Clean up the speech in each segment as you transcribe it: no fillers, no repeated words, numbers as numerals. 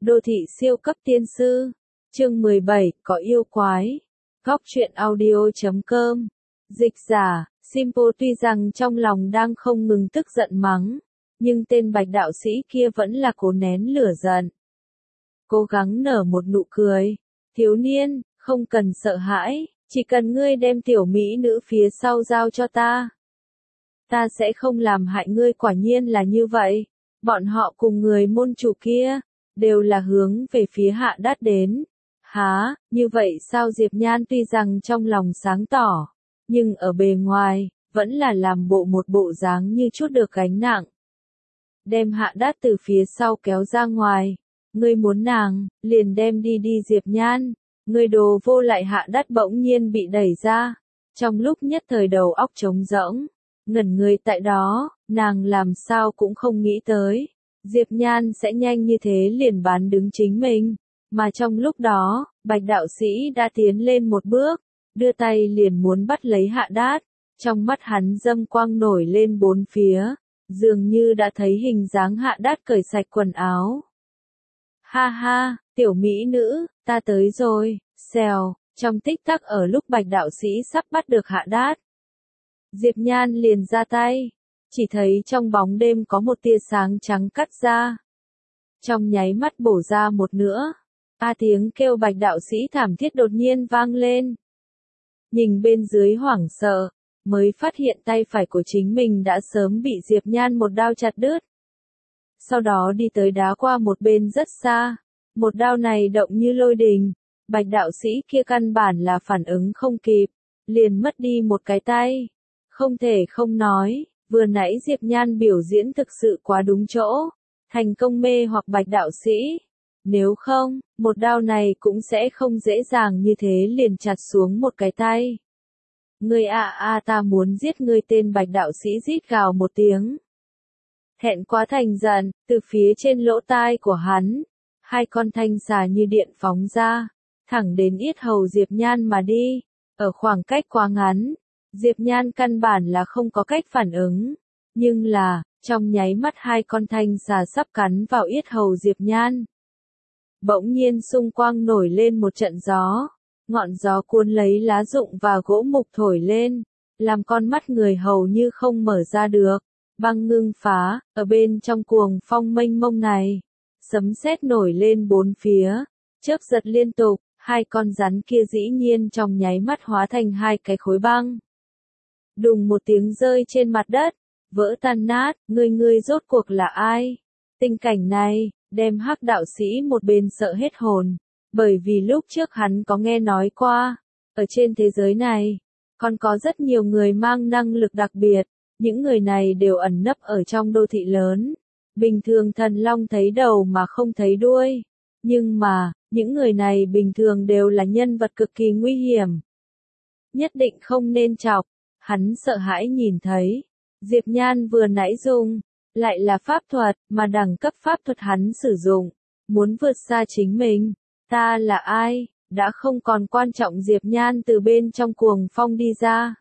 Đô thị siêu cấp tiên sư. Chương 17, có yêu quái. Góc truyện audio.com. Dịch giả, Simpo tuy rằng trong lòng đang không ngừng tức giận mắng, nhưng tên bạch đạo sĩ kia vẫn là cố nén lửa giận. Cố gắng nở một nụ cười. Thiếu niên, không cần sợ hãi, chỉ cần ngươi đem tiểu mỹ nữ phía sau giao cho ta. Ta sẽ không làm hại ngươi, quả nhiên là như vậy. Bọn họ cùng người môn chủ kia, đều là hướng về phía Hạ Đát đến. Hả, như vậy sao? Diệp Nhan tuy rằng trong lòng sáng tỏ, nhưng ở bề ngoài, vẫn là làm một bộ dáng như chút được gánh nặng. Đem Hạ Đát từ phía sau kéo ra ngoài. Ngươi muốn nàng, liền đem đi đi Diệp Nhan. Ngươi đồ vô lại. Hạ Đát bỗng nhiên bị đẩy ra. Trong lúc nhất thời đầu óc trống rỗng, ngẩn người tại đó, nàng làm sao cũng không nghĩ tới. Diệp Nhan sẽ nhanh như thế liền bán đứng chính mình. Mà trong lúc đó, bạch đạo sĩ đã tiến lên một bước, đưa tay liền muốn bắt lấy Hạ Đát. Trong mắt hắn dâm quang nổi lên bốn phía, dường như đã thấy hình dáng Hạ Đát cởi sạch quần áo. Ha ha, tiểu mỹ nữ, ta tới rồi, xèo, trong tích tắc ở lúc bạch đạo sĩ sắp bắt được Hạ Đát. Diệp Nhan liền ra tay, chỉ thấy trong bóng đêm có một tia sáng trắng cắt ra. Trong nháy mắt bổ ra một nửa, tiếng kêu bạch đạo sĩ thảm thiết đột nhiên vang lên. Nhìn bên dưới hoảng sợ, mới phát hiện tay phải của chính mình đã sớm bị Diệp Nhan một đao chặt đứt. Sau đó đi tới đá qua một bên rất xa, một đao này động như lôi đình, bạch đạo sĩ kia căn bản là phản ứng không kịp, liền mất đi một cái tay. Không thể không nói, vừa nãy Diệp Nhan biểu diễn thực sự quá đúng chỗ, thành công mê hoặc bạch đạo sĩ. Nếu không, một đao này cũng sẽ không dễ dàng như thế liền chặt xuống một cái tay. Ngươi ta muốn giết ngươi, tên bạch đạo sĩ rít gào một tiếng. Thẹn quá thành giận, từ phía trên lỗ tai của hắn, hai con thanh xà như điện phóng ra, thẳng đến yết hầu Diệp Nhan mà đi. Ở khoảng cách quá ngắn, Diệp Nhan căn bản là không có cách phản ứng, nhưng là, trong nháy mắt hai con thanh xà sắp cắn vào yết hầu Diệp Nhan. Bỗng nhiên xung quanh nổi lên một trận gió, ngọn gió cuốn lấy lá rụng và gỗ mục thổi lên, làm con mắt người hầu như không mở ra được. Băng ngưng phá, ở bên trong cuồng phong mênh mông này, sấm sét nổi lên bốn phía, chớp giật liên tục, hai con rắn kia dĩ nhiên trong nháy mắt hóa thành hai cái khối băng. Đùng một tiếng rơi trên mặt đất, vỡ tan nát. Ngươi rốt cuộc là ai? Tình cảnh này, đem Hắc đạo sĩ một bên sợ hết hồn, bởi vì lúc trước hắn có nghe nói qua, ở trên thế giới này, còn có rất nhiều người mang năng lực đặc biệt. Những người này đều ẩn nấp ở trong đô thị lớn. Bình thường thần long thấy đầu mà không thấy đuôi. Nhưng mà, những người này bình thường đều là nhân vật cực kỳ nguy hiểm. Nhất định không nên chọc. Hắn sợ hãi nhìn thấy. Diệp Nhan vừa nãy dùng, lại là pháp thuật, mà đẳng cấp pháp thuật hắn sử dụng. Muốn vượt xa chính mình. Ta là ai? Đã không còn quan trọng. Diệp Nhan từ bên trong cuồng phong đi ra.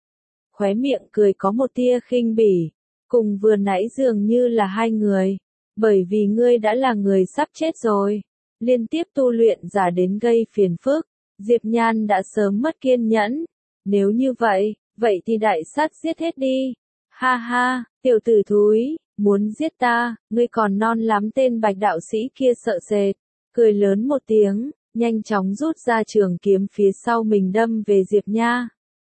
Khóe miệng cười có một tia khinh bỉ, cùng vừa nãy dường như là hai người, bởi vì ngươi đã là người sắp chết rồi, liên tiếp tu luyện giả đến gây phiền phức. Diệp Nhan đã sớm mất kiên nhẫn, nếu như vậy thì đại sát giết hết đi. Ha ha, tiểu tử thúi, muốn giết ta, ngươi còn non lắm. Tên bạch đạo sĩ kia sợ sệt, cười lớn một tiếng, nhanh chóng rút ra trường kiếm phía sau mình đâm về Diệp Nha.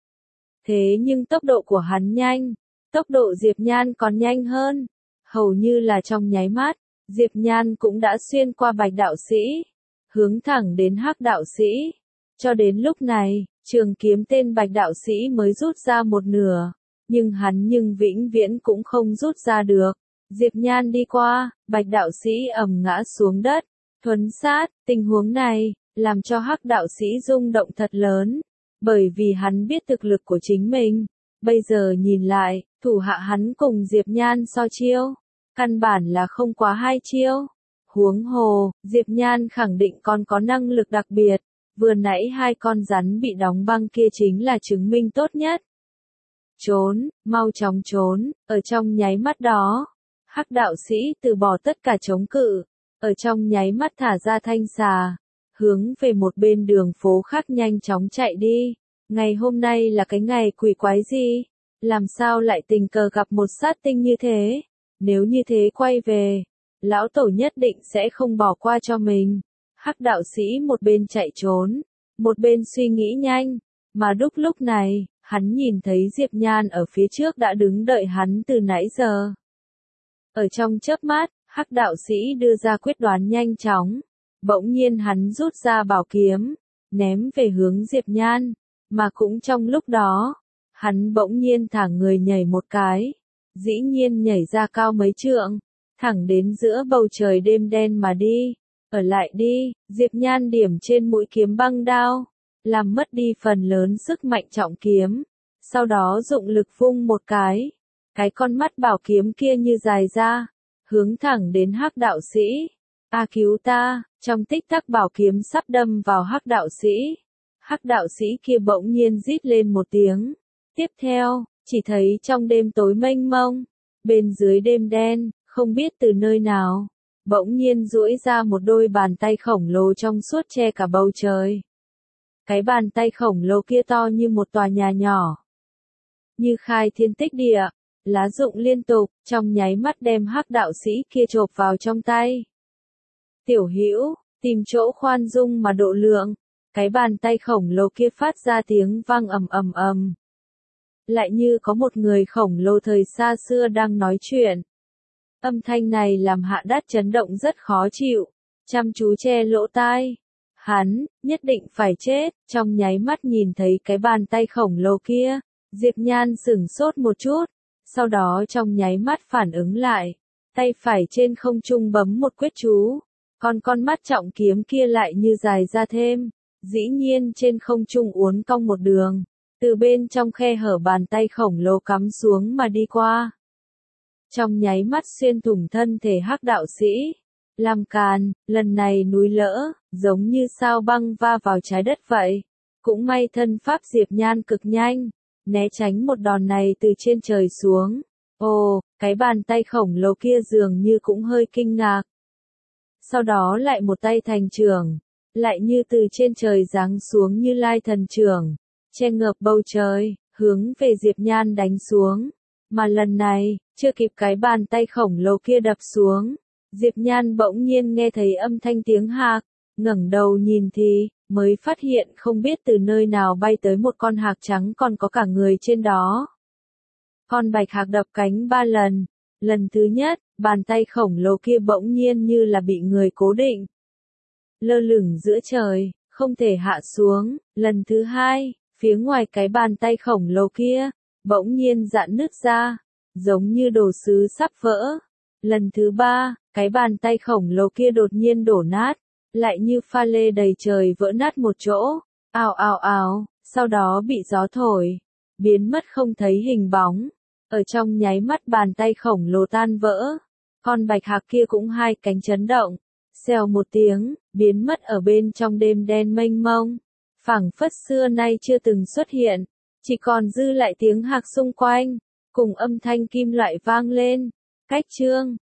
Thế nhưng tốc độ của hắn nhanh, tốc độ Diệp Nhan còn nhanh hơn. Hầu như là trong nháy mắt, Diệp Nhan cũng đã xuyên qua bạch đạo sĩ, hướng thẳng đến Hắc đạo sĩ. Cho đến lúc này, trường kiếm tên bạch đạo sĩ mới rút ra một nửa, nhưng hắn vĩnh viễn cũng không rút ra được. Diệp Nhan đi qua, bạch đạo sĩ ầm ngã xuống đất, thuấn sát. Tình huống này, làm cho Hắc đạo sĩ rung động thật lớn. Bởi vì hắn biết thực lực của chính mình, bây giờ nhìn lại, thủ hạ hắn cùng Diệp Nhan so chiêu, căn bản là không quá hai chiêu. Huống hồ, Diệp Nhan khẳng định còn có năng lực đặc biệt, vừa nãy hai con rắn bị đóng băng kia chính là chứng minh tốt nhất. Trốn, mau chóng trốn. Ở trong nháy mắt đó, Hắc đạo sĩ từ bỏ tất cả chống cự, ở trong nháy mắt thả ra thanh xà, hướng về một bên đường phố khác nhanh chóng chạy đi. Ngày hôm nay là cái ngày quỷ quái gì? Làm sao lại tình cờ gặp một sát tinh như thế? Nếu như thế quay về, lão tổ nhất định sẽ không bỏ qua cho mình. Hắc đạo sĩ một bên chạy trốn, một bên suy nghĩ nhanh, mà lúc này, hắn nhìn thấy Diệp Nhan ở phía trước đã đứng đợi hắn từ nãy giờ. Ở trong chớp mắt, Hắc đạo sĩ đưa ra quyết đoán nhanh chóng, bỗng nhiên hắn rút ra bảo kiếm, ném về hướng Diệp Nhan, mà cũng trong lúc đó, hắn bỗng nhiên thả người nhảy một cái, dĩ nhiên nhảy ra cao mấy trượng, thẳng đến giữa bầu trời đêm đen mà đi. Ở lại đi, Diệp Nhan điểm trên mũi kiếm băng đao, làm mất đi phần lớn sức mạnh trọng kiếm, sau đó dụng lực vung một cái con mắt bảo kiếm kia như dài ra, hướng thẳng đến Hắc đạo sĩ. A cứu ta, trong tích tắc bảo kiếm sắp đâm vào Hắc đạo sĩ. Hắc đạo sĩ kia bỗng nhiên rít lên một tiếng. Tiếp theo, chỉ thấy trong đêm tối mênh mông, bên dưới đêm đen, không biết từ nơi nào, bỗng nhiên duỗi ra một đôi bàn tay khổng lồ trong suốt che cả bầu trời. Cái bàn tay khổng lồ kia to như một tòa nhà nhỏ, như khai thiên tích địa, lá rụng liên tục, trong nháy mắt đem Hắc đạo sĩ kia chộp vào trong tay. Tiểu Hữu, tìm chỗ khoan dung mà độ lượng. Cái bàn tay khổng lồ kia phát ra tiếng vang ầm ầm ầm. Lại như có một người khổng lồ thời xa xưa đang nói chuyện. Âm thanh này làm Hạ Đát chấn động rất khó chịu, chăm chú che lỗ tai. Hắn, nhất định phải chết, trong nháy mắt nhìn thấy cái bàn tay khổng lồ kia, Diệp Nhan sửng sốt một chút, sau đó trong nháy mắt phản ứng lại, tay phải trên không trung bấm một quyết chú, con mắt trọng kiếm kia lại như dài ra thêm, dĩ nhiên trên không trung uốn cong một đường, từ bên trong khe hở bàn tay khổng lồ cắm xuống mà đi qua. Trong nháy mắt xuyên thủng thân thể Hắc đạo sĩ. Làm càn, lần này núi lỡ, giống như sao băng va vào trái đất vậy. Cũng may thân pháp Diệp Nhan cực nhanh, né tránh một đòn này từ trên trời xuống. Ồ, cái bàn tay khổng lồ kia dường như cũng hơi kinh ngạc. Sau đó lại một tay thành chưởng, lại như từ trên trời giáng xuống như lai thần chưởng, che ngợp bầu trời, hướng về Diệp Nhan đánh xuống. Mà lần này, chưa kịp cái bàn tay khổng lồ kia đập xuống, Diệp Nhan bỗng nhiên nghe thấy âm thanh tiếng hạc, ngẩng đầu nhìn thì, mới phát hiện không biết từ nơi nào bay tới một con hạc trắng còn có cả người trên đó. Con bạch hạc đập cánh 3 lần. Lần thứ nhất, bàn tay khổng lồ kia bỗng nhiên như là bị người cố định, lơ lửng giữa trời, không thể hạ xuống. Lần thứ hai, phía ngoài cái bàn tay khổng lồ kia, bỗng nhiên giãn nứt ra, giống như đồ sứ sắp vỡ. Lần thứ ba, cái bàn tay khổng lồ kia đột nhiên đổ nát, lại như pha lê đầy trời vỡ nát một chỗ, ào ào ào, sau đó bị gió thổi, biến mất không thấy hình bóng. Ở trong nháy mắt bàn tay khổng lồ tan vỡ, con bạch hạc kia cũng hai cánh chấn động, xèo một tiếng, biến mất ở bên trong đêm đen mênh mông, phảng phất xưa nay chưa từng xuất hiện, chỉ còn dư lại tiếng hạc xung quanh, cùng âm thanh kim loại vang lên. Cách chương